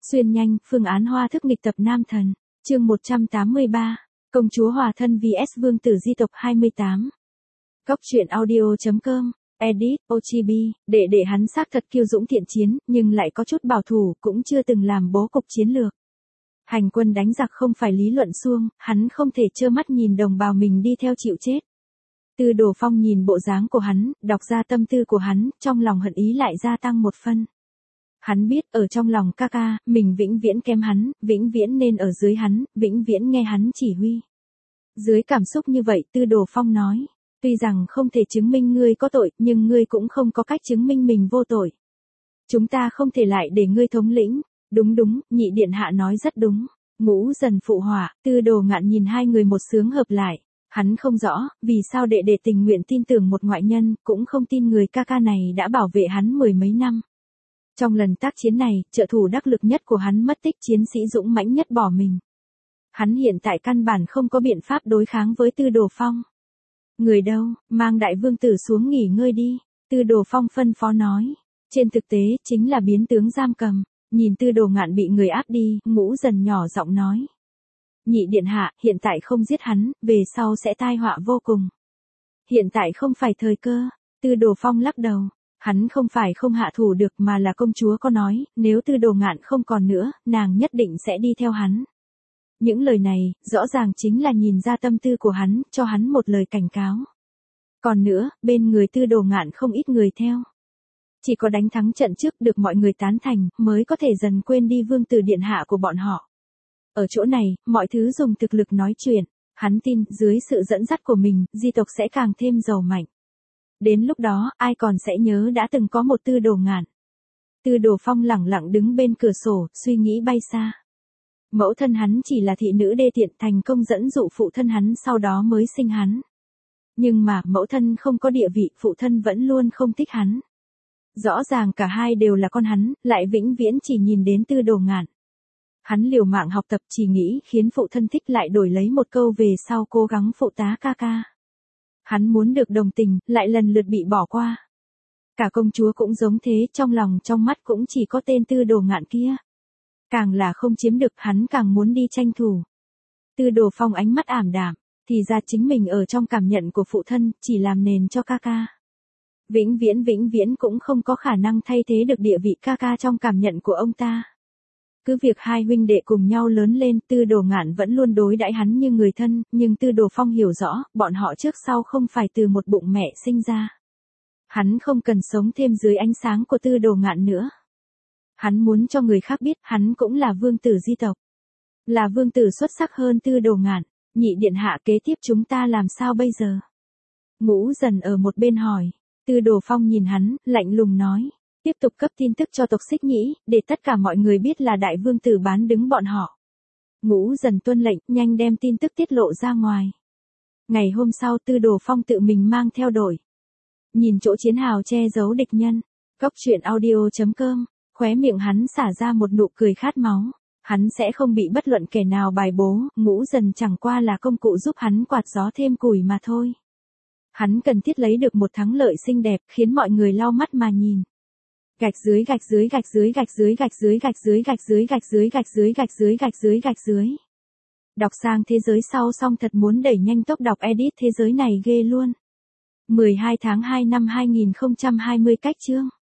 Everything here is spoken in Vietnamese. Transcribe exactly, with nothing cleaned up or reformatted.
Xuyên nhanh, phương án hoa thức nghịch tập nam thần. Chương một trăm tám mươi ba. Công chúa hòa thân vs vương tử di tộc hai mươi tám. Cóc truyện audio chấm com. Edit, Ochibi, để để hắn xác thật kiêu dũng thiện chiến, nhưng lại có chút bảo thủ, cũng chưa từng làm bố cục chiến lược. Hành quân đánh giặc không phải lý luận suông, hắn không thể trơ mắt nhìn đồng bào mình đi theo chịu chết. Tư Đồ Phong nhìn bộ dáng của hắn, đọc ra tâm tư của hắn, trong lòng hận ý lại gia tăng một phân. Hắn biết, ở trong lòng ca ca, mình vĩnh viễn kém hắn, vĩnh viễn nên ở dưới hắn, vĩnh viễn nghe hắn chỉ huy. Dưới cảm xúc như vậy, Tư Đồ Phong nói, tuy rằng không thể chứng minh ngươi có tội, nhưng ngươi cũng không có cách chứng minh mình vô tội. Chúng ta không thể lại để ngươi thống lĩnh. Đúng đúng, nhị điện hạ nói rất đúng. Ngũ Dần phụ họa, Tư Đồ Ngạn nhìn hai người một sướng hợp lại. Hắn không rõ, vì sao đệ đệ tình nguyện tin tưởng một ngoại nhân, cũng không tin người ca ca này đã bảo vệ hắn mười mấy năm. Trong lần tác chiến này, trợ thủ đắc lực nhất của hắn mất tích, chiến sĩ dũng mãnh nhất bỏ mình. Hắn hiện tại căn bản không có biện pháp đối kháng với Tư Đồ Phong. Người đâu, mang đại vương tử xuống nghỉ ngơi đi, Tư Đồ Phong phân phó nói. Trên thực tế, chính là biến tướng giam cầm. Nhìn Tư Đồ Ngạn bị người áp đi, Ngũ Dần nhỏ giọng nói. Nhị điện hạ, hiện tại không giết hắn, về sau sẽ tai họa vô cùng. Hiện tại không phải thời cơ, Tư Đồ Phong lắc đầu. Hắn không phải không hạ thủ được mà là công chúa có nói, nếu Tư Đồ Ngạn không còn nữa, nàng nhất định sẽ đi theo hắn. Những lời này, rõ ràng chính là nhìn ra tâm tư của hắn, cho hắn một lời cảnh cáo. Còn nữa, bên người Tư Đồ Ngạn không ít người theo. Chỉ có đánh thắng trận trước được mọi người tán thành, mới có thể dần quên đi vương tử điện hạ của bọn họ. Ở chỗ này, mọi thứ dùng thực lực nói chuyện. Hắn tin, dưới sự dẫn dắt của mình, di tộc sẽ càng thêm giàu mạnh. Đến lúc đó, ai còn sẽ nhớ đã từng có một Tư Đồ Ngạn. Tư Đồ Phong lẳng lặng đứng bên cửa sổ, suy nghĩ bay xa. Mẫu thân hắn chỉ là thị nữ đê tiện, thành công dẫn dụ phụ thân hắn, sau đó mới sinh hắn. Nhưng mà, mẫu thân không có địa vị, phụ thân vẫn luôn không thích hắn. Rõ ràng cả hai đều là con hắn, lại vĩnh viễn chỉ nhìn đến Tư Đồ Ngạn. Hắn liều mạng học tập, chỉ nghĩ khiến phụ thân thích, lại đổi lấy một câu về sau cố gắng phụ tá ca ca. Hắn muốn được đồng tình, lại lần lượt bị bỏ qua. Cả công chúa cũng giống thế, trong lòng trong mắt cũng chỉ có tên Tư Đồ Ngạn kia. Càng là không chiếm được, hắn càng muốn đi tranh thủ. Tư Đồ Phong ánh mắt ảm đạm, thì ra chính mình ở trong cảm nhận của phụ thân, chỉ làm nền cho ca ca. Vĩnh viễn vĩnh viễn cũng không có khả năng thay thế được địa vị ca ca trong cảm nhận của ông ta. Cứ việc hai huynh đệ cùng nhau lớn lên, Tư Đồ Ngạn vẫn luôn đối đãi hắn như người thân, nhưng Tư Đồ Phong hiểu rõ, bọn họ trước sau không phải từ một bụng mẹ sinh ra. Hắn không cần sống thêm dưới ánh sáng của Tư Đồ Ngạn nữa. Hắn muốn cho người khác biết, hắn cũng là vương tử di tộc. Là vương tử xuất sắc hơn Tư Đồ Ngạn. Nhị điện hạ, kế tiếp chúng ta làm sao bây giờ? Ngũ Dần ở một bên hỏi. Tư Đồ Phong nhìn hắn, lạnh lùng nói. Tiếp tục cấp tin tức cho tộc Xích Nhĩ, để tất cả mọi người biết là đại vương tử bán đứng bọn họ. Ngũ Dần tuân lệnh, nhanh đem tin tức tiết lộ ra ngoài. Ngày hôm sau, Tư Đồ Phong tự mình mang theo đội. Nhìn chỗ chiến hào che giấu địch nhân. Cóc truyện audio chấm com. Khóe miệng hắn xả ra một nụ cười khát máu. Hắn sẽ không bị bất luận kẻ nào bài bố, Ngũ Dần chẳng qua là công cụ giúp hắn quạt gió thêm củi mà thôi. Hắn cần thiết lấy được một thắng lợi xinh đẹp, khiến mọi người lau mắt mà nhìn. Gạch dưới gạch dưới gạch dưới gạch dưới gạch dưới gạch dưới gạch dưới gạch dưới gạch dưới gạch dưới gạch dưới gạch dưới. Đọc sang thế giới sau xong thật muốn đẩy nhanh tốc đọc edit thế giới này ghê luôn. mười hai tháng hai năm hai nghìn không trăm hai mươi cách chương.